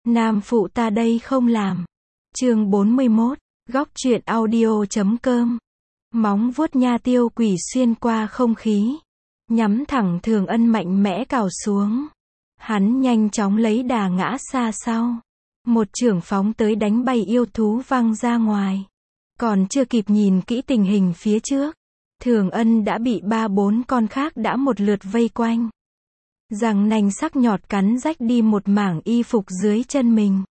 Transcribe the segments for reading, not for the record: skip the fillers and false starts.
Nam phụ ta đây không làm. Chương 41, góc truyện audio.com. Móng vuốt nha tiêu quỷ xuyên qua không khí, nhắm thẳng Thường Ân mạnh mẽ cào xuống. Hắn nhanh chóng lấy đà ngã xa sau. Một chưởng phóng tới đánh bay yêu thú văng ra ngoài. Còn chưa kịp nhìn kỹ tình hình phía trước, Thường Ân đã bị 3-4 con khác đã một lượt vây quanh. Răng nanh sắc nhọt cắn rách đi một mảng y phục dưới chân mình.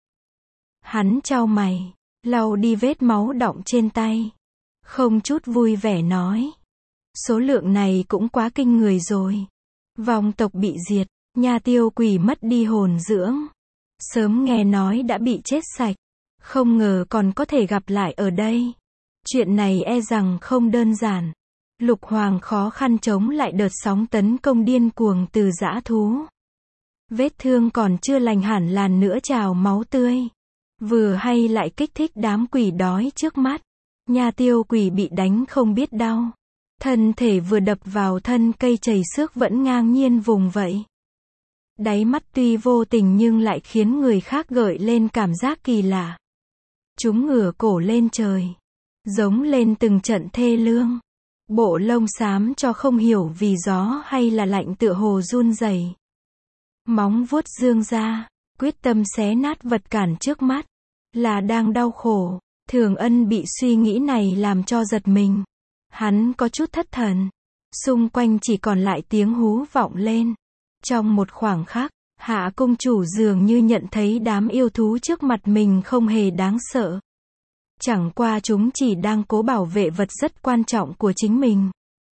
Hắn chau mày, lau đi vết máu đọng trên tay. Không chút vui vẻ nói. Số lượng này cũng quá kinh người rồi. Vong tộc bị diệt, nha tiêu quỷ mất đi hồn dưỡng. Sớm nghe nói đã bị chết sạch. Không ngờ còn có thể gặp lại ở đây. Chuyện này e rằng không đơn giản. Lục Hoàng khó khăn chống lại đợt sóng tấn công điên cuồng từ dã thú. Vết thương còn chưa lành hẳn làn nữa trào máu tươi. Vừa hay lại kích thích đám quỷ đói trước mắt. Nha tiêu quỷ bị đánh không biết đau. Thân thể vừa đập vào thân cây chảy xước vẫn ngang nhiên vùng vẫy. Đáy mắt tuy vô tình nhưng lại khiến người khác gợi lên cảm giác kỳ lạ. Chúng ngửa cổ lên trời, giống lên từng trận thê lương. Bộ lông xám cho không hiểu vì gió hay là lạnh tựa hồ run rẩy. Móng vuốt dương ra, quyết tâm xé nát vật cản trước mắt. Là đang đau khổ. Thường Ân bị suy nghĩ này làm cho giật mình. Hắn có chút thất thần. Xung quanh chỉ còn lại tiếng hú vọng lên. Trong một khoảng khắc, Hạ công chủ dường như nhận thấy đám yêu thú trước mặt mình không hề đáng sợ. Chẳng qua chúng chỉ đang cố bảo vệ vật rất quan trọng của chính mình.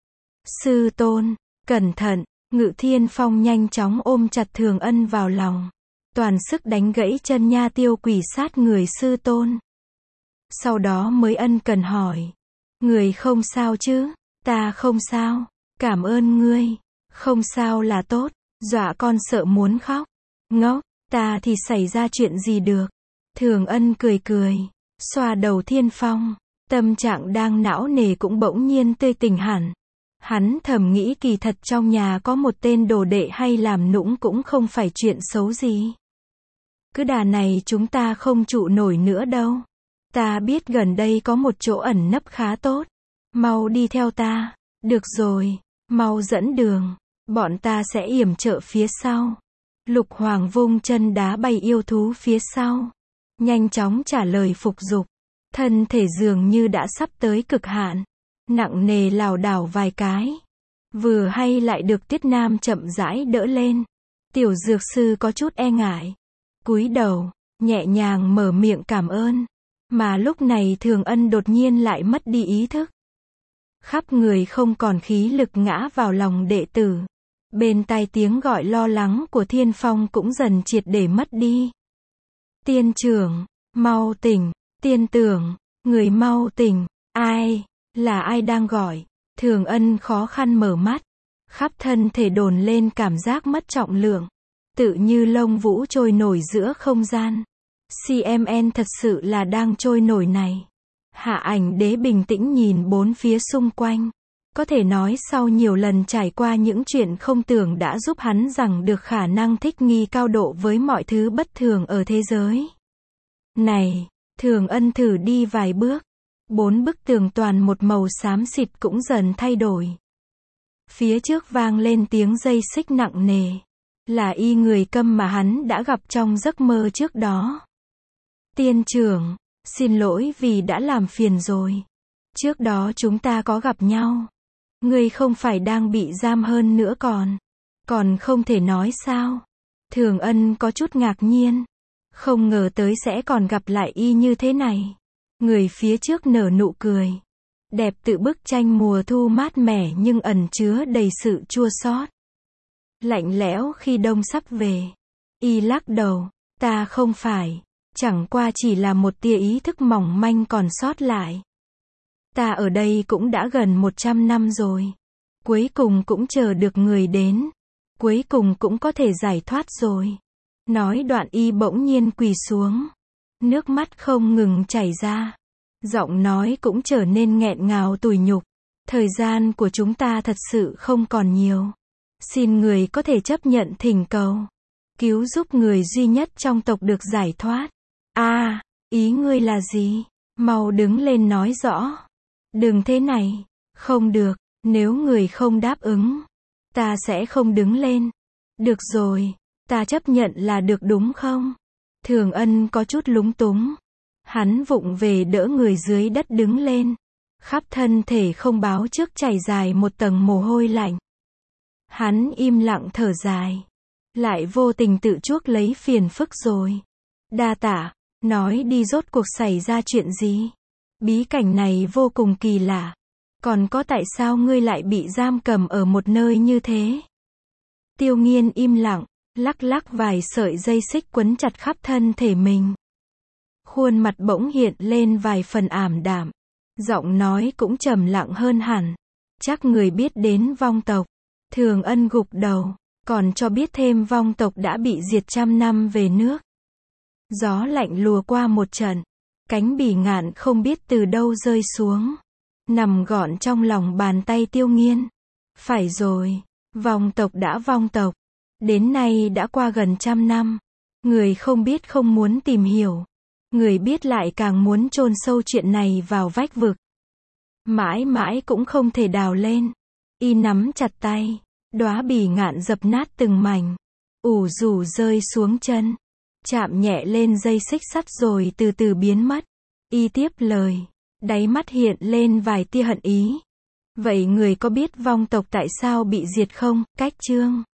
Sư tôn, cẩn thận. Ngự Thiên Phong nhanh chóng ôm chặt Thường Ân vào lòng. Toàn sức đánh gãy chân nha tiêu quỷ sát người sư tôn. Sau đó mới ân cần hỏi. Người không sao chứ? Ta không sao. Cảm ơn ngươi. Không sao là tốt. Dọa con sợ muốn khóc. Ngốc, ta thì xảy ra chuyện gì được. Thường Ân cười cười. Xoa đầu Thiên Phong. Tâm trạng đang não nề cũng bỗng nhiên tươi tỉnh hẳn. Hắn thầm nghĩ kỳ thật trong nhà có một tên đồ đệ hay làm nũng cũng không phải chuyện xấu gì. Cứ đà này chúng ta không trụ nổi nữa đâu. Ta biết gần đây có một chỗ ẩn nấp khá tốt. Mau đi theo ta. Được rồi, mau dẫn đường. Bọn ta sẽ yểm trợ phía sau. Lục Hoàng vung chân đá bay yêu thú phía sau. Nhanh chóng trả lời phục giục. Thân thể dường như đã sắp tới cực hạn. Nặng nề lảo đảo vài cái. Vừa hay lại được Tiết Nam chậm rãi đỡ lên. Tiểu dược sư có chút e ngại. Cúi đầu, nhẹ nhàng mở miệng cảm ơn. Mà lúc này Thường Ân đột nhiên lại mất đi ý thức. Khắp người không còn khí lực ngã vào lòng đệ tử. Bên tai tiếng gọi lo lắng của Thiên Phong cũng dần triệt để mất đi. Tiên trưởng, mau tỉnh, tiên tưởng, người mau tỉnh, ai, là ai đang gọi? Thường Ân khó khăn mở mắt. Khắp thân thể đồn lên cảm giác mất trọng lượng. Tự như lông vũ trôi nổi giữa không gian. CMN thật sự là đang trôi nổi này. Hạ Ảnh Đế bình tĩnh nhìn bốn phía xung quanh. Có thể nói sau nhiều lần trải qua những chuyện không tưởng đã giúp hắn rằng được khả năng thích nghi cao độ với mọi thứ bất thường ở thế giới. Này, Thường Ân thử đi vài bước. 4 bức tường toàn một màu xám xịt cũng dần thay đổi. Phía trước vang lên tiếng dây xích nặng nề. Là y người câm mà hắn đã gặp trong giấc mơ trước đó. Tiên trưởng, xin lỗi vì đã làm phiền rồi. Trước đó chúng ta có gặp nhau. Ngươi không phải đang bị giam hơn nữa còn không thể nói sao? Thường Ân có chút ngạc nhiên. Không ngờ tới sẽ còn gặp lại y như thế này. Người phía trước nở nụ cười. Đẹp tự bức tranh mùa thu mát mẻ nhưng ẩn chứa đầy sự chua xót. Lạnh lẽo khi đông sắp về. Y lắc đầu. Ta không phải. Chẳng qua chỉ là một tia ý thức mỏng manh còn sót lại. Ta ở đây cũng đã gần 100 năm rồi. Cuối cùng cũng chờ được người đến. Cuối cùng cũng có thể giải thoát rồi. Nói đoạn y bỗng nhiên quỳ xuống. Nước mắt không ngừng chảy ra. Giọng nói cũng trở nên nghẹn ngào tủi nhục. Thời gian của chúng ta thật sự không còn nhiều. Xin người có thể chấp nhận thỉnh cầu. cứu giúp người duy nhất trong tộc được giải thoát. À, ý ngươi là gì? Mau đứng lên nói rõ. Đừng thế này. Không được, nếu người không đáp ứng, ta sẽ không đứng lên. Được rồi, ta chấp nhận là được đúng không? Thường Ân có chút lúng túng. Hắn vụng về đỡ người dưới đất đứng lên. Khắp thân thể không báo trước chảy dài một tầng mồ hôi lạnh. Hắn im lặng thở dài. Lại vô tình tự chuốc lấy phiền phức rồi. Đa tạ, nói đi rốt cuộc xảy ra chuyện gì? Bí cảnh này vô cùng kỳ lạ. Còn có tại sao ngươi lại bị giam cầm ở một nơi như thế? Tiêu Nghiên im lặng, lắc lắc vài sợi dây xích quấn chặt khắp thân thể mình. Khuôn mặt bỗng hiện lên vài phần ảm đạm. Giọng nói cũng trầm lặng hơn hẳn. Chắc người biết đến vong tộc. Thường Ân gục đầu, còn cho biết thêm vong tộc đã bị diệt 100 năm về nước. Gió lạnh lùa qua một trận. Cánh bỉ ngạn không biết từ đâu rơi xuống. Nằm gọn trong lòng bàn tay Tiêu Nghiên. Phải rồi, vong tộc đã vong tộc. Đến nay đã qua gần 100 năm. Người không biết không muốn tìm hiểu. Người biết lại càng muốn chôn sâu chuyện này vào vách vực. Mãi mãi cũng không thể đào lên. Y nắm chặt tay. Đóa bỉ ngạn dập nát từng mảnh. Ủ rủ rơi xuống chân. Chạm nhẹ lên dây xích sắt rồi từ từ biến mất. Y tiếp lời. Đáy mắt hiện lên vài tia hận ý. Vậy người có biết vong tộc tại sao bị diệt không? Cách chương